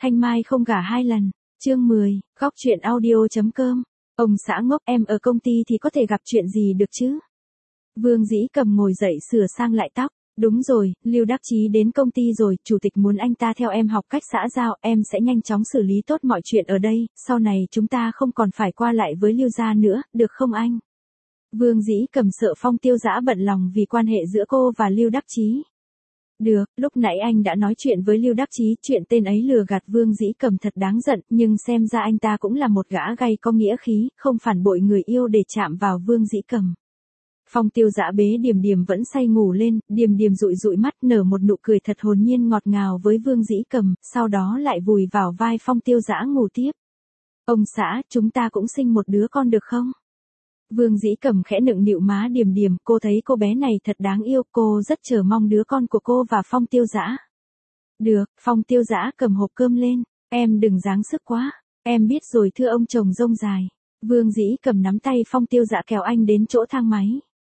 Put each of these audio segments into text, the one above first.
Thanh Mai không gả 2 lần. Chương 10, góc truyện audio.com. Ông xã ngốc, em ở công ty thì có thể gặp chuyện gì được chứ? Vương Dĩ Cầm ngồi dậy sửa sang lại tóc. Đúng rồi, Lưu Đắc Chí đến công ty rồi, chủ tịch muốn anh ta theo em học cách xã giao, em sẽ nhanh chóng xử lý tốt mọi chuyện ở đây, sau này chúng ta không còn phải qua lại với Lưu gia nữa, được không anh? Vương Dĩ Cầm sợ Phong Tiêu Dã bận lòng vì quan hệ giữa cô và Lưu Đắc Chí. Được, lúc nãy anh đã nói chuyện với Lưu Đắc Chí, chuyện tên ấy lừa gạt Vương Dĩ Cầm thật đáng giận, nhưng xem ra anh ta cũng là một gã gay có nghĩa khí, không phản bội người yêu để chạm vào Vương Dĩ Cầm. Phong Tiêu Dã bế Điềm Điềm vẫn say ngủ lên, Điềm Điềm dụi dụi mắt nở một nụ cười thật hồn nhiên ngọt ngào với Vương Dĩ Cầm, sau đó lại vùi vào vai Phong Tiêu Dã ngủ tiếp. Ông xã, chúng ta cũng sinh một đứa con được không? Vương Dĩ Cầm khẽ nựng nịu má Điềm Điềm, cô thấy cô bé này thật đáng yêu, cô rất chờ mong đứa con của cô và Phong Tiêu Dã. Được, Phong Tiêu Dã cầm hộp cơm lên, em đừng giáng sức quá, em biết rồi thưa ông chồng rông dài. Vương Dĩ Cầm nắm tay Phong Tiêu Dã kéo anh đến chỗ thang máy.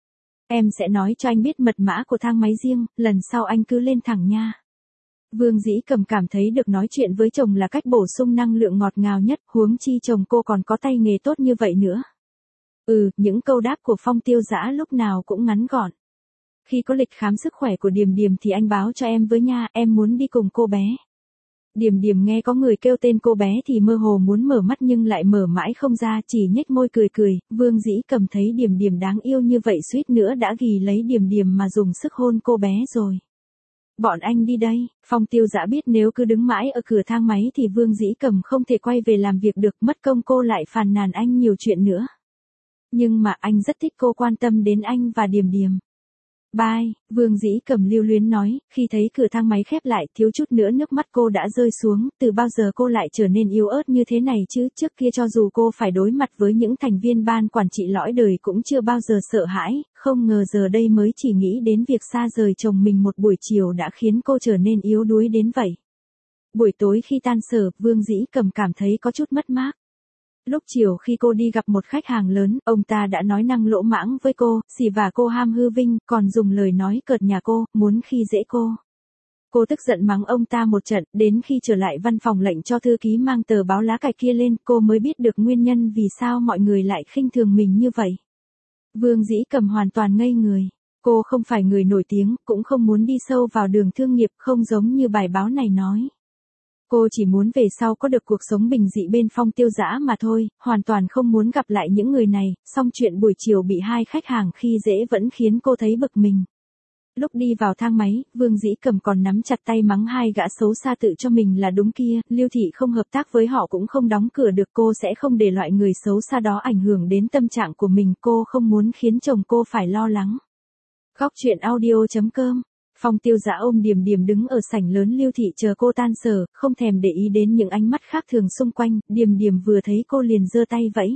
Em sẽ nói cho anh biết mật mã của thang máy riêng, lần sau anh cứ lên thẳng nha. Vương Dĩ Cầm cảm thấy được nói chuyện với chồng là cách bổ sung năng lượng ngọt ngào nhất, huống chi chồng cô còn có tay nghề tốt như vậy nữa. Những câu đáp của Phong Tiêu Dã lúc nào cũng ngắn gọn. Khi có lịch khám sức khỏe của Điềm Điềm thì anh báo cho em với nha, em muốn đi cùng cô bé. Điềm Điềm nghe có người kêu tên cô bé thì mơ hồ muốn mở mắt nhưng lại mở mãi không ra, chỉ nhếch môi cười cười. Vương Dĩ Cầm thấy Điềm Điềm đáng yêu như vậy suýt nữa đã ghì lấy Điềm Điềm mà dùng sức hôn cô bé rồi. Bọn anh đi đây. Phong Tiêu Dã biết nếu cứ đứng mãi ở cửa thang máy thì Vương Dĩ Cầm không thể quay về làm việc được, mất công cô lại phàn nàn anh nhiều chuyện nữa. Nhưng mà anh rất thích cô quan tâm đến anh và Điềm Điềm. Bye, Vương Dĩ Cầm lưu luyến nói, khi thấy cửa thang máy khép lại, thiếu chút nữa nước mắt cô đã rơi xuống, từ bao giờ cô lại trở nên yếu ớt như thế này chứ, trước kia cho dù cô phải đối mặt với những thành viên ban quản trị lõi đời cũng chưa bao giờ sợ hãi, không ngờ giờ đây mới chỉ nghĩ đến việc xa rời chồng mình một buổi chiều đã khiến cô trở nên yếu đuối đến vậy. Buổi tối khi tan sở, Vương Dĩ Cầm cảm thấy có chút mất mát. Lúc chiều khi cô đi gặp một khách hàng lớn, ông ta đã nói năng lỗ mãng với cô, xỉ vả cô ham hư vinh, còn dùng lời nói cợt nhà cô, muốn khi dễ cô. Cô tức giận mắng ông ta một trận, đến khi trở lại văn phòng lệnh cho thư ký mang tờ báo lá cải kia lên, cô mới biết được nguyên nhân vì sao mọi người lại khinh thường mình như vậy. Vương Dĩ Cầm hoàn toàn ngây người. Cô không phải người nổi tiếng, cũng không muốn đi sâu vào đường thương nghiệp, không giống như bài báo này nói. Cô chỉ muốn về sau có được cuộc sống bình dị bên Phong Tiêu Dã mà thôi, hoàn toàn không muốn gặp lại những người này, song chuyện buổi chiều bị hai khách hàng khi dễ vẫn khiến cô thấy bực mình. Lúc đi vào thang máy, Vương Dĩ Cầm còn nắm chặt tay mắng hai gã xấu xa tự cho mình là đúng kia, Lưu Thị không hợp tác với họ cũng không đóng cửa được, cô sẽ không để loại người xấu xa đó ảnh hưởng đến tâm trạng của mình, cô không muốn khiến chồng cô phải lo lắng. Góc truyện audio.com. Phong Tiêu Dã ôm Điềm Điềm đứng ở sảnh lớn Lưu Thị chờ cô tan sở, không thèm để ý đến những ánh mắt khác thường xung quanh, Điềm Điềm vừa thấy cô liền giơ tay vẫy.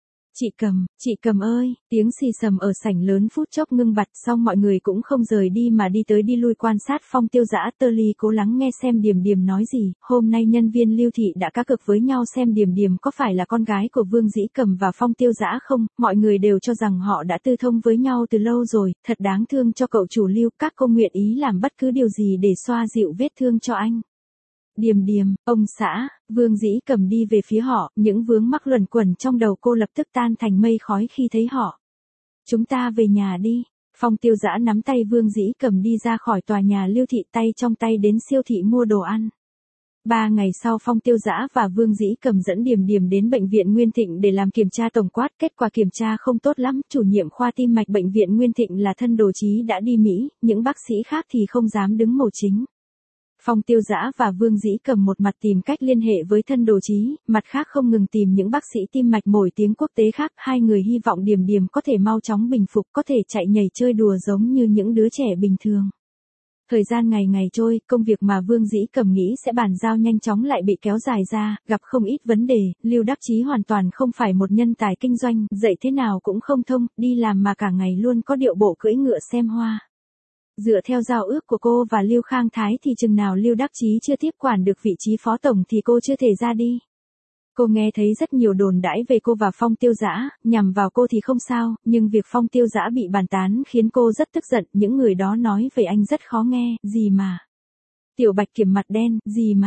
Chị Cầm ơi, tiếng xì xầm ở sảnh lớn phút chốc ngưng bặt, xong mọi người cũng không rời đi mà đi tới đi lui quan sát Phong Tiêu Dã. Tơ Ly cố lắng nghe xem Điềm Điềm nói gì, hôm nay nhân viên Lưu Thị đã cá cược với nhau xem Điềm Điềm có phải là con gái của Vương Dĩ Cầm và Phong Tiêu Dã không, mọi người đều cho rằng họ đã tư thông với nhau từ lâu rồi, thật đáng thương cho cậu chủ Lưu, các cô nguyện ý làm bất cứ điều gì để xoa dịu vết thương cho anh. Điềm Điềm, ông xã, Vương Dĩ Cầm đi về phía họ, những vướng mắc luẩn quẩn trong đầu cô lập tức tan thành mây khói khi thấy họ. Chúng ta về nhà đi. Phong Tiêu Dã nắm tay Vương Dĩ Cầm đi ra khỏi tòa nhà Lưu Thị, tay trong tay đến siêu thị mua đồ ăn. 3 ngày sau Phong Tiêu Dã và Vương Dĩ Cầm dẫn Điềm Điềm đến bệnh viện Nguyên Thịnh để làm kiểm tra tổng quát, kết quả kiểm tra không tốt lắm, chủ nhiệm khoa tim mạch bệnh viện Nguyên Thịnh là thân Đồ Chí đã đi Mỹ, những bác sĩ khác thì không dám đứng mổ chính. Phong Tiêu Dã và Vương Dĩ Cầm một mặt tìm cách liên hệ với thân Đồ Chí, mặt khác không ngừng tìm những bác sĩ tim mạch nổi tiếng quốc tế khác, hai người hy vọng Điềm Điềm có thể mau chóng bình phục, có thể chạy nhảy chơi đùa giống như những đứa trẻ bình thường. Thời gian ngày ngày trôi, công việc mà Vương Dĩ Cầm nghĩ sẽ bàn giao nhanh chóng lại bị kéo dài ra, gặp không ít vấn đề, Lưu Đắc Chí hoàn toàn không phải một nhân tài kinh doanh, dạy thế nào cũng không thông, đi làm mà cả ngày luôn có điệu bộ cưỡi ngựa xem hoa. Dựa theo giao ước của cô và Lưu Khang Thái thì chừng nào Lưu Đắc Chí chưa tiếp quản được vị trí phó tổng thì cô chưa thể ra đi. Cô nghe thấy rất nhiều đồn đãi về cô và Phong Tiêu Dã, nhằm vào cô thì không sao, nhưng việc Phong Tiêu Dã bị bàn tán khiến cô rất tức giận, những người đó nói về anh rất khó nghe, gì mà. Tiểu Bạch Kiểm mặt đen, gì mà.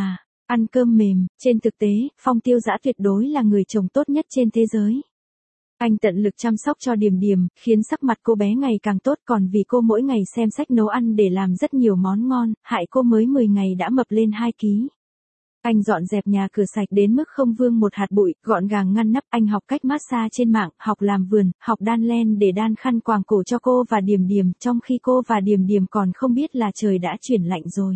Ăn cơm mềm, trên thực tế, Phong Tiêu Dã tuyệt đối là người chồng tốt nhất trên thế giới. Anh tận lực chăm sóc cho Điềm Điềm, khiến sắc mặt cô bé ngày càng tốt, còn vì cô mỗi ngày xem sách nấu ăn để làm rất nhiều món ngon, hại cô mới 10 ngày đã mập lên 2 ký. Anh dọn dẹp nhà cửa sạch đến mức không vương một hạt bụi, gọn gàng ngăn nắp. Anh học cách massage trên mạng, học làm vườn, học đan len để đan khăn quàng cổ cho cô và Điềm Điềm, trong khi cô và Điềm Điềm còn không biết là trời đã chuyển lạnh rồi.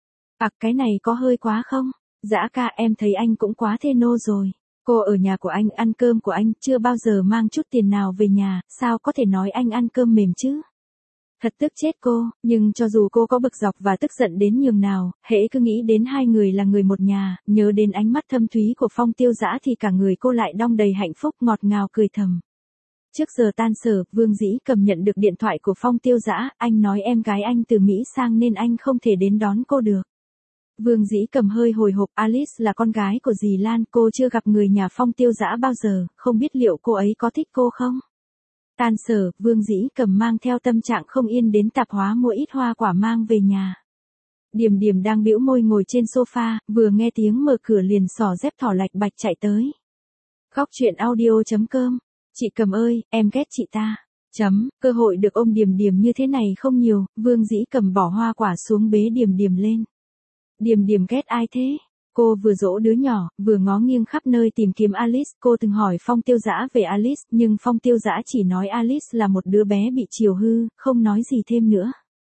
Cái này có hơi quá không? Dã ca, em thấy anh cũng quá thê nô rồi. Cô ở nhà của anh, ăn cơm của anh, chưa bao giờ mang chút tiền nào về nhà, sao có thể nói anh ăn cơm mềm chứ? Thật tức chết cô, nhưng cho dù cô có bực dọc và tức giận đến nhường nào, hễ cứ nghĩ đến hai người là người một nhà, nhớ đến ánh mắt thâm thúy của Phong Tiêu Dã thì cả người cô lại đong đầy hạnh phúc, ngọt ngào cười thầm. Trước giờ tan sở, Vương Dĩ Cầm nhận được điện thoại của Phong Tiêu Dã, anh nói em gái anh từ Mỹ sang nên anh không thể đến đón cô được. Vương Dĩ Cầm hơi hồi hộp, Alice là con gái của dì Lan, cô chưa gặp người nhà Phong Tiêu Dã bao giờ, không biết liệu cô ấy có thích cô không? Tan sở, Vương Dĩ Cầm mang theo tâm trạng không yên đến tạp hóa mua ít hoa quả mang về nhà. Điềm Điềm đang bĩu môi ngồi trên sofa, vừa nghe tiếng mở cửa liền xỏ dép thỏ lạch bạch chạy tới. Góc truyện audio.com. Chị Cầm ơi, em ghét chị ta. Cơ hội được ôm Điềm Điềm như thế này không nhiều, Vương Dĩ Cầm bỏ hoa quả xuống bế Điềm Điềm lên. Điềm Điềm ghét ai thế? Cô vừa dỗ đứa nhỏ, vừa ngó nghiêng khắp nơi tìm kiếm Alice. Cô từng hỏi Phong Tiêu Dã về Alice, nhưng Phong Tiêu Dã chỉ nói Alice là một đứa bé bị chiều hư, không nói gì thêm nữa.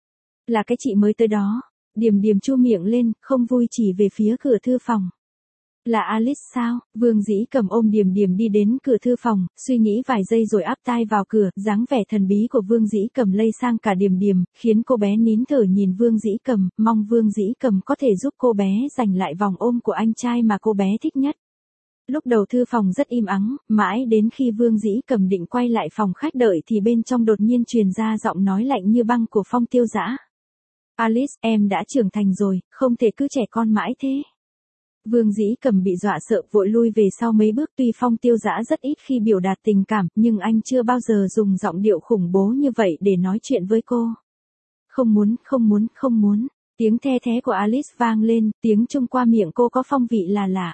Là cái chị mới tới đó. Điềm Điềm chu miệng lên, không vui chỉ về phía cửa thư phòng. Là Alice sao? Vương Dĩ Cầm ôm Điềm Điềm đi đến cửa thư phòng, suy nghĩ vài giây rồi áp tai vào cửa, dáng vẻ thần bí của Vương Dĩ Cầm lây sang cả Điềm Điềm, khiến cô bé nín thở nhìn Vương Dĩ Cầm, mong Vương Dĩ Cầm có thể giúp cô bé giành lại vòng ôm của anh trai mà cô bé thích nhất. Lúc đầu thư phòng rất im ắng, mãi đến khi Vương Dĩ Cầm định quay lại phòng khách đợi thì bên trong đột nhiên truyền ra giọng nói lạnh như băng của Phong Tiêu Dã. Alice, em đã trưởng thành rồi, không thể cứ trẻ con mãi thế. Vương Dĩ Cầm bị dọa sợ vội lui về sau mấy bước, tuy Phong Tiêu Dã rất ít khi biểu đạt tình cảm, nhưng anh chưa bao giờ dùng giọng điệu khủng bố như vậy để nói chuyện với cô. Không muốn. Tiếng the thé của Alice vang lên, tiếng Trung qua miệng cô có phong vị là lạ.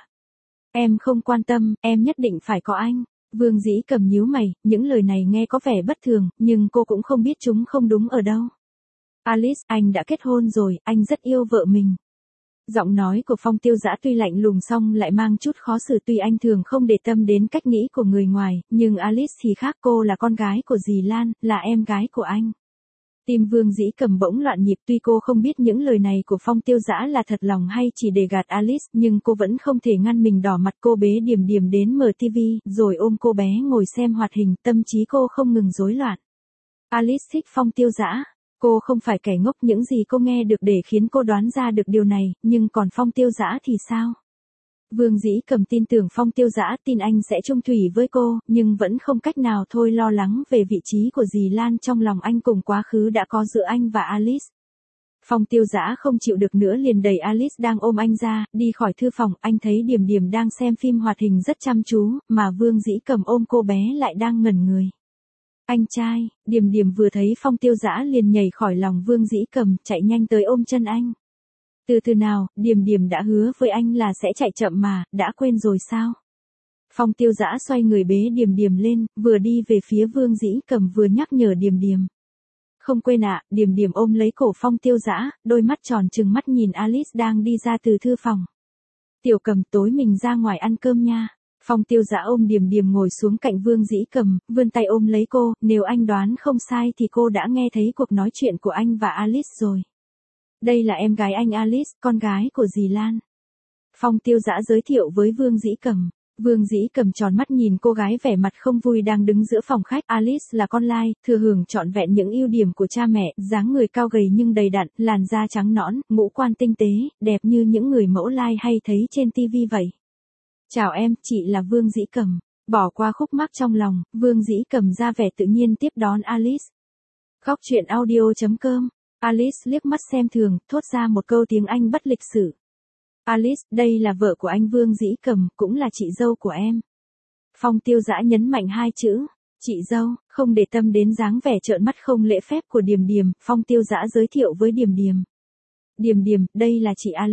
Em không quan tâm, em nhất định phải có anh. Vương Dĩ Cầm nhíu mày, những lời này nghe có vẻ bất thường, nhưng cô cũng không biết chúng không đúng ở đâu. Alice, anh đã kết hôn rồi, anh rất yêu vợ mình. Giọng nói của Phong Tiêu Dã tuy lạnh lùng song lại mang chút khó xử, tuy anh thường không để tâm đến cách nghĩ của người ngoài, nhưng Alice thì khác, cô là con gái của dì Lan, là em gái của anh. Tim Vương Dĩ Cầm bỗng loạn nhịp, tuy cô không biết những lời này của Phong Tiêu Dã là thật lòng hay chỉ để gạt Alice, nhưng cô vẫn không thể ngăn mình đỏ mặt. Cô bế Điềm Điềm đến mở tivi, rồi ôm cô bé ngồi xem hoạt hình, tâm trí cô không ngừng rối loạn. Alice thích Phong Tiêu Dã. Cô không phải kẻ ngốc, những gì cô nghe được để khiến cô đoán ra được điều này, nhưng còn Phong Tiêu Dã thì sao? Vương Dĩ Cầm tin tưởng Phong Tiêu Dã, tin anh sẽ chung thủy với cô, nhưng vẫn không cách nào thôi lo lắng về vị trí của dì Lan trong lòng anh cùng quá khứ đã có giữa anh và Alice. Phong Tiêu Dã không chịu được nữa liền đẩy Alice đang ôm anh ra, đi khỏi thư phòng. Anh thấy Điềm Điềm đang xem phim hoạt hình rất chăm chú, mà Vương Dĩ Cầm ôm cô bé lại đang ngẩn người. Anh trai, Điềm Điềm vừa thấy Phong Tiêu Dã liền nhảy khỏi lòng Vương Dĩ Cầm, chạy nhanh tới ôm chân anh. Từ từ nào, Điềm Điềm đã hứa với anh là sẽ chạy chậm mà, đã quên rồi sao? Phong Tiêu Dã xoay người bế Điềm Điềm lên, vừa đi về phía Vương Dĩ Cầm vừa nhắc nhở Điềm Điềm. Không quên ạ. Điềm Điềm ôm lấy cổ Phong Tiêu Dã, đôi mắt tròn trừng mắt nhìn Alice đang đi ra từ thư phòng. Tiểu Cầm, tối mình ra ngoài ăn cơm nha. Phong Tiêu Dã ôm Điềm Điềm ngồi xuống cạnh Vương Dĩ Cầm, vươn tay ôm lấy cô, nếu anh đoán không sai thì cô đã nghe thấy cuộc nói chuyện của anh và Alice rồi. Đây là em gái anh Alice, con gái của dì Lan. Phong Tiêu Dã giới thiệu với Vương Dĩ Cầm. Vương Dĩ Cầm tròn mắt nhìn cô gái vẻ mặt không vui đang đứng giữa phòng khách. Alice là con lai, thừa hưởng trọn vẹn những ưu điểm của cha mẹ, dáng người cao gầy nhưng đầy đặn, làn da trắng nõn, ngũ quan tinh tế, đẹp như những người mẫu lai hay thấy trên TV vậy. Chào em, chị là Vương Dĩ Cầm. Bỏ qua khúc mắc trong lòng, Vương Dĩ Cầm ra vẻ tự nhiên tiếp đón Alice. Góc truyện audio.com. Alice liếc mắt xem thường, thốt ra một câu tiếng Anh bất lịch sự. Alice, đây là vợ của anh Vương Dĩ Cầm, cũng là chị dâu của em. Phong Tiêu Dã nhấn mạnh hai chữ, chị dâu, không để tâm đến dáng vẻ trợn mắt không lễ phép của Điềm Điềm, Phong Tiêu Dã giới thiệu với Điềm Điềm. Điềm Điềm, đây là chị Alice.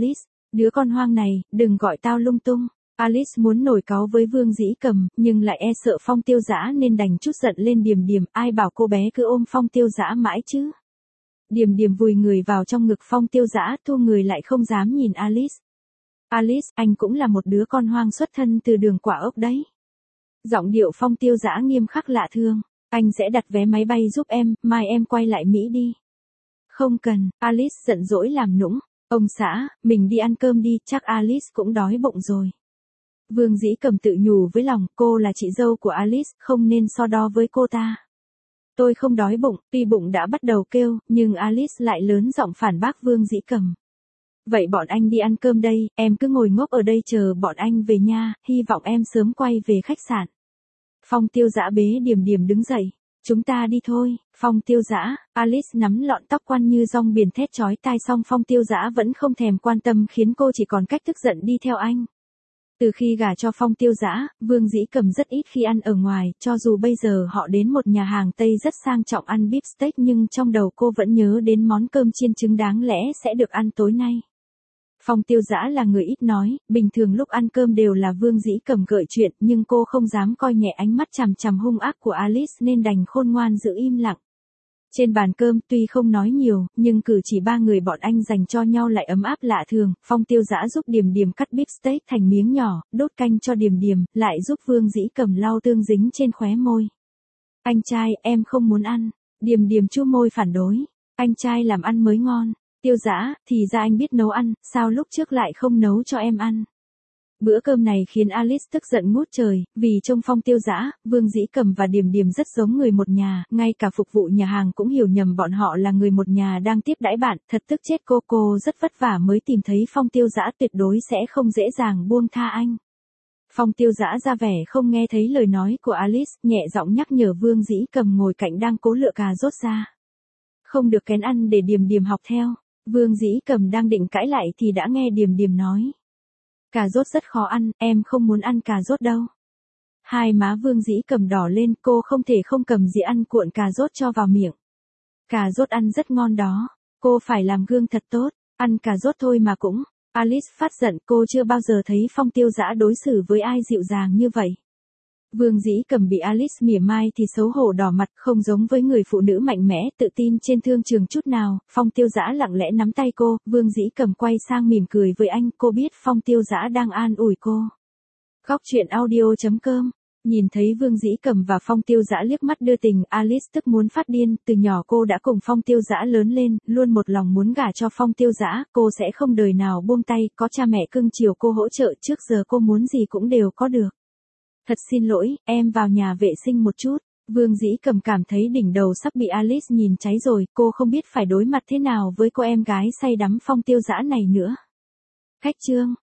Đứa con hoang này, đừng gọi tao lung tung. Alice muốn nổi cáu với Vương Dĩ Cầm, nhưng lại e sợ Phong Tiêu Dã nên đành trút giận lên Điềm Điềm, ai bảo cô bé cứ ôm Phong Tiêu Dã mãi chứ. Điềm Điềm vùi người vào trong ngực Phong Tiêu Dã, thu người lại không dám nhìn Alice. Alice, anh cũng là một đứa con hoang xuất thân từ đường Quả Ốc đấy. Giọng điệu Phong Tiêu Dã nghiêm khắc lạ thường. Anh sẽ đặt vé máy bay giúp em, mai em quay lại Mỹ đi. Không cần, Alice giận dỗi làm nũng. Ông xã, mình đi ăn cơm đi, chắc Alice cũng đói bụng rồi. Vương Dĩ Cầm tự nhủ với lòng, cô là chị dâu của Alice, không nên so đo với cô ta. Tôi không đói bụng, tuy bụng đã bắt đầu kêu, nhưng Alice lại lớn giọng phản bác Vương Dĩ Cầm. Vậy bọn anh đi ăn cơm đây, em cứ ngồi ngốc ở đây chờ bọn anh về nha, hy vọng em sớm quay về khách sạn. Phong Tiêu Dã bế Điềm Điềm đứng dậy. Chúng ta đi thôi, Phong Tiêu Dã. Alice nắm lọn tóc quăn như rong biển thét chói tai, song Phong Tiêu Dã vẫn không thèm quan tâm, khiến cô chỉ còn cách tức giận đi theo anh. Từ khi gả cho Phong Tiêu Dã, Vương Dĩ Cầm rất ít khi ăn ở ngoài, cho dù bây giờ họ đến một nhà hàng Tây rất sang trọng ăn beef steak, nhưng trong đầu cô vẫn nhớ đến món cơm chiên trứng đáng lẽ sẽ được ăn tối nay. Phong Tiêu Dã là người ít nói, bình thường lúc ăn cơm đều là Vương Dĩ Cầm gợi chuyện, nhưng cô không dám coi nhẹ ánh mắt chằm chằm hung ác của Alice nên đành khôn ngoan giữ im lặng. Trên bàn cơm tuy không nói nhiều, nhưng cử chỉ ba người bọn anh dành cho nhau lại ấm áp lạ thường. Phong Tiêu Dã giúp Điềm Điềm cắt beef steak thành miếng nhỏ, đốt canh cho Điềm Điềm, lại giúp Vương Dĩ Cầm lau tương dính trên khóe môi. Anh trai, em không muốn ăn. Điềm Điềm chu môi phản đối. Anh trai làm ăn mới ngon. Tiêu Dã, thì ra anh biết nấu ăn, sao lúc trước lại không nấu cho em ăn. Bữa cơm này khiến Alice tức giận ngút trời, vì trông Phong Tiêu Dã, Vương Dĩ Cầm và Điềm Điềm rất giống người một nhà, ngay cả phục vụ nhà hàng cũng hiểu nhầm bọn họ là người một nhà đang tiếp đãi bạn, thật tức chết cô rất vất vả mới tìm thấy Phong Tiêu Dã, tuyệt đối sẽ không dễ dàng buông tha anh. Phong Tiêu Dã ra vẻ không nghe thấy lời nói của Alice, nhẹ giọng nhắc nhở Vương Dĩ Cầm ngồi cạnh đang cố lựa cà rốt ra. Không được kén ăn để Điềm Điềm học theo. Vương Dĩ Cầm đang định cãi lại thì đã nghe Điềm Điềm nói. Cà rốt rất khó ăn, em không muốn ăn cà rốt đâu. Hai má Vương Dĩ Cầm đỏ lên, cô không thể không cầm dĩa ăn cuộn cà rốt cho vào miệng. Cà rốt ăn rất ngon đó, cô phải làm gương thật tốt, ăn cà rốt thôi mà cũng. Alice phát giận, cô chưa bao giờ thấy Phong Tiêu Dã đối xử với ai dịu dàng như vậy. Vương Dĩ Cầm bị Alice mỉa mai thì xấu hổ đỏ mặt, không giống với người phụ nữ mạnh mẽ, tự tin trên thương trường chút nào. Phong Tiêu Dã lặng lẽ nắm tay cô, Vương Dĩ Cầm quay sang mỉm cười với anh, cô biết Phong Tiêu Dã đang an ủi cô. Góc truyện audio.com. Nhìn thấy Vương Dĩ Cầm và Phong Tiêu Dã liếc mắt đưa tình, Alice tức muốn phát điên, từ nhỏ cô đã cùng Phong Tiêu Dã lớn lên, luôn một lòng muốn gả cho Phong Tiêu Dã, cô sẽ không đời nào buông tay, có cha mẹ cưng chiều cô hỗ trợ, trước giờ cô muốn gì cũng đều có được. Thật xin lỗi, em vào nhà vệ sinh một chút. Vương Dĩ Cầm cảm thấy đỉnh đầu sắp bị Alice nhìn cháy rồi, cô không biết phải đối mặt thế nào với cô em gái say đắm Phong Tiêu Dã này nữa. Khách trương.